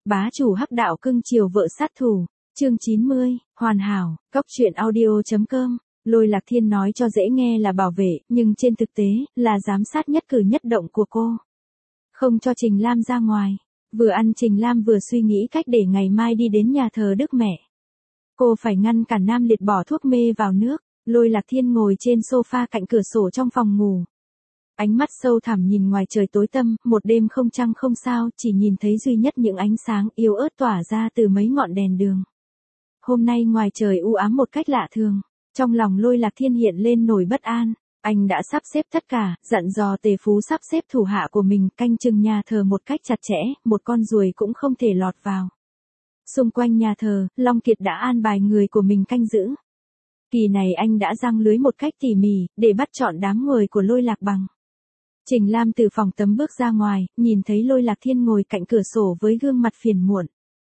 Bá chủ hắc đạo cưng chiều vợ sát thủ, chương 90, hoàn hảo, cóc truyện audio.com. Lôi Lạc Thiên nói cho dễ nghe là bảo vệ, nhưng trên thực tế, là giám sát nhất cử nhất động của cô. Không cho Trình Lam ra ngoài. Vừa ăn Trình Lam vừa suy nghĩ cách để ngày mai đi đến nhà thờ Đức Mẹ. Cô phải ngăn cản Nam Liệt bỏ thuốc mê vào nước. Lôi Lạc Thiên ngồi trên sofa cạnh cửa sổ trong phòng ngủ. Ánh mắt sâu thẳm nhìn ngoài trời tối tăm, một đêm không trăng không sao, chỉ nhìn thấy duy nhất những ánh sáng yếu ớt tỏa ra từ mấy ngọn đèn đường. Hôm nay ngoài trời u ám một cách lạ thường. Trong lòng Lôi Lạc Thiên hiện lên nỗi bất an. Anh đã sắp xếp tất cả, dặn dò Tề Phú sắp xếp thủ hạ của mình canh chừng nhà thờ một cách chặt chẽ, một con ruồi cũng không thể lọt vào. Xung quanh nhà thờ, Long Kiệt đã an bài người của mình canh giữ. Kỳ này anh đã giăng lưới một cách tỉ mỉ, để bắt chọn đám người của Lôi Lạc Bằng. Trình Lam từ phòng tắm bước ra ngoài, nhìn thấy Lôi Lạc Thiên ngồi cạnh cửa sổ với gương mặt phiền muộn.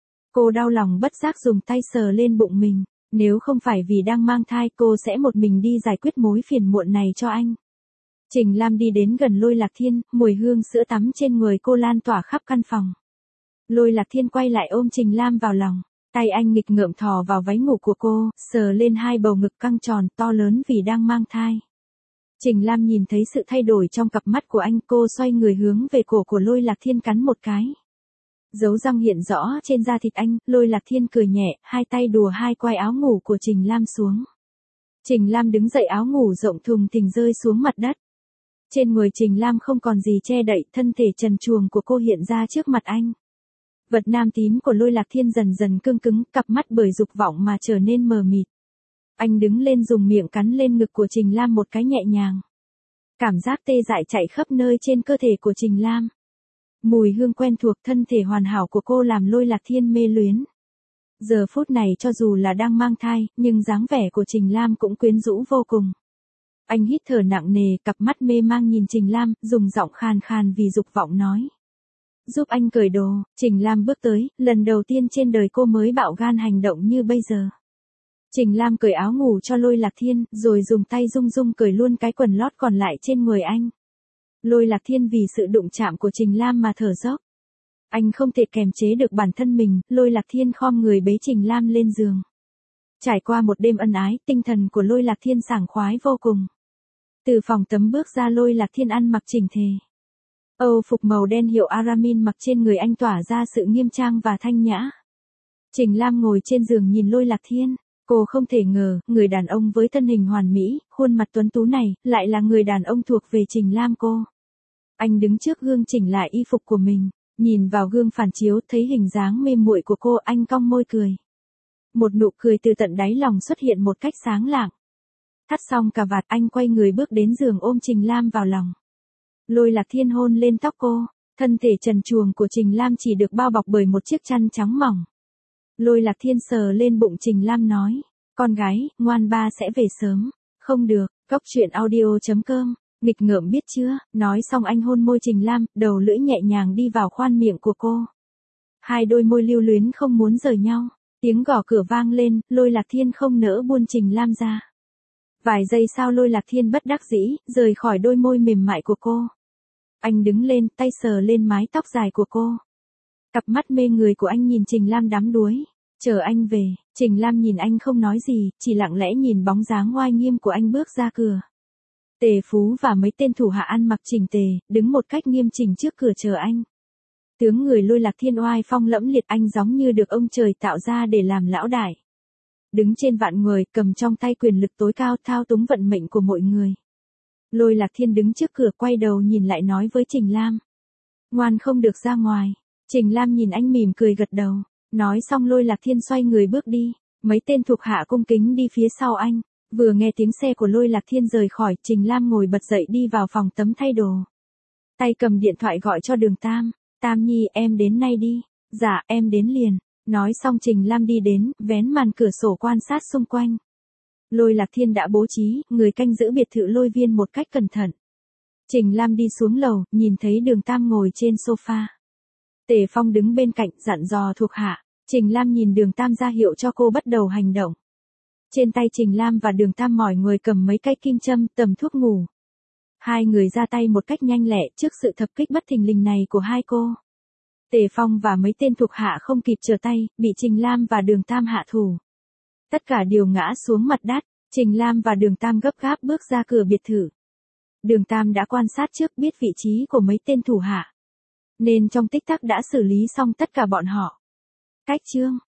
Cô đau lòng bất giác dùng tay sờ lên bụng mình. Nếu không phải vì đang mang thai cô sẽ một mình đi giải quyết mối phiền muộn này cho anh. Trình Lam đi đến gần Lôi Lạc Thiên, mùi hương sữa tắm trên người cô lan tỏa khắp căn phòng. Lôi Lạc Thiên quay lại ôm Trình Lam vào lòng. Tay anh nghịch ngợm thò vào váy ngủ của cô, sờ lên hai bầu ngực căng tròn to lớn vì đang mang thai. Trình Lam nhìn thấy sự thay đổi trong cặp mắt của anh, cô xoay người hướng về cổ của Lôi Lạc Thiên cắn một cái. Dấu răng hiện rõ trên da thịt anh, Lôi Lạc Thiên cười nhẹ, hai tay đùa hai quai áo ngủ của Trình Lam xuống. Trình Lam đứng dậy, áo ngủ rộng thùng thình rơi xuống mặt đất. Trên người Trình Lam không còn gì che đậy, thân thể trần truồng của cô hiện ra trước mặt anh. Vật nam tím của Lôi Lạc Thiên dần dần cương cứng, cặp mắt bởi dục vọng mà trở nên mờ mịt. Anh đứng lên dùng miệng cắn lên ngực của Trình Lam một cái nhẹ nhàng. Cảm giác tê dại chạy khắp nơi trên cơ thể của Trình Lam. Mùi hương quen thuộc, thân thể hoàn hảo của cô làm Lôi Lạc Thiên mê luyến. Giờ phút này cho dù là đang mang thai, nhưng dáng vẻ của Trình Lam cũng quyến rũ vô cùng. Anh hít thở nặng nề, cặp mắt mê mang nhìn Trình Lam, dùng giọng khàn khàn vì dục vọng nói. Giúp anh cởi đồ. Trình Lam bước tới, lần đầu tiên trên đời cô mới bạo gan hành động như bây giờ. Trình Lam cởi áo ngủ cho Lôi Lạc Thiên, rồi dùng tay rung rung cởi luôn cái quần lót còn lại trên người anh. Lôi Lạc Thiên vì sự đụng chạm của Trình Lam mà thở dốc. Anh không thể kềm chế được bản thân mình, Lôi Lạc Thiên khom người bế Trình Lam lên giường. Trải qua một đêm ân ái, tinh thần của Lôi Lạc Thiên sảng khoái vô cùng. Từ phòng tắm bước ra, Lôi Lạc Thiên ăn mặc chỉnh tề. Âu phục màu đen hiệu Aramin mặc trên người anh tỏa ra sự nghiêm trang và thanh nhã. Trình Lam ngồi trên giường nhìn Lôi Lạc Thiên. Cô không thể ngờ, người đàn ông với thân hình hoàn mỹ, khuôn mặt tuấn tú này, lại là người đàn ông thuộc về Trình Lam cô. Anh đứng trước gương chỉnh lại y phục của mình, nhìn vào gương phản chiếu thấy hình dáng mê muội của cô, anh cong môi cười. Một nụ cười từ tận đáy lòng xuất hiện một cách sáng lạng. Thắt xong cà vạt, anh quay người bước đến giường ôm Trình Lam vào lòng. Lôi Lạc Thiên hôn lên tóc cô, thân thể trần truồng của Trình Lam chỉ được bao bọc bởi một chiếc chăn trắng mỏng. Lôi Lạc Thiên sờ lên bụng Trình Lam nói, con gái, ngoan ba sẽ về sớm. Không được, cóc truyện audio.com, nghịch ngợm biết chưa. Nói xong anh hôn môi Trình Lam, đầu lưỡi nhẹ nhàng đi vào khoan miệng của cô. Hai đôi môi lưu luyến không muốn rời nhau. Tiếng gõ cửa vang lên, Lôi Lạc Thiên không nỡ buông Trình Lam ra. Vài giây sau Lôi Lạc Thiên bất đắc dĩ, rời khỏi đôi môi mềm mại của cô. Anh đứng lên, tay sờ lên mái tóc dài của cô. Cặp mắt mê người của anh nhìn Trình Lam đắm đuối. Chờ anh về. Trình Lam nhìn anh không nói gì, chỉ lặng lẽ nhìn bóng dáng oai nghiêm của anh bước ra cửa. Tề Phú và mấy tên thủ hạ ăn mặc chỉnh tề, đứng một cách nghiêm chỉnh trước cửa chờ anh. Tướng người Lôi Lạc Thiên oai phong lẫm liệt, anh giống như được ông trời tạo ra để làm lão đại. Đứng trên vạn người, cầm trong tay quyền lực tối cao thao túng vận mệnh của mọi người. Lôi Lạc Thiên đứng trước cửa quay đầu nhìn lại nói với Trình Lam. Ngoan không được ra ngoài. Trình Lam nhìn anh mỉm cười gật đầu. Nói xong Lôi Lạc Thiên xoay người bước đi. Mấy tên thuộc hạ cung kính đi phía sau anh. Vừa nghe tiếng xe của Lôi Lạc Thiên rời khỏi, Trình Lam ngồi bật dậy đi vào phòng tắm thay đồ. Tay cầm điện thoại gọi cho Đường Tam. Tam Nhi, em đến nay đi. Dạ, em đến liền. Nói xong Trình Lam đi đến, vén màn cửa sổ quan sát xung quanh. Lôi Lạc Thiên đã bố trí, người canh giữ biệt thự Lôi Viên một cách cẩn thận. Trình Lam đi xuống lầu, nhìn thấy Đường Tam ngồi trên sofa. Tề Phong đứng bên cạnh, dặn dò thuộc hạ. Trình Lam nhìn Đường Tam ra hiệu cho cô bắt đầu hành động. Trên tay Trình Lam và Đường Tam mỏi người cầm mấy cái kim châm, tầm thuốc ngủ. Hai người ra tay một cách nhanh lẹ trước sự thập kích bất thình lình này của hai cô. Tề Phong và mấy tên thuộc hạ không kịp trở tay, bị Trình Lam và Đường Tam hạ thủ. Tất cả đều ngã xuống mặt đất, Trình Lam và Đường Tam gấp gáp bước ra cửa biệt thự. Đường Tam đã quan sát trước biết vị trí của mấy tên thủ hạ, nên trong tích tắc đã xử lý xong tất cả bọn họ. Cách chương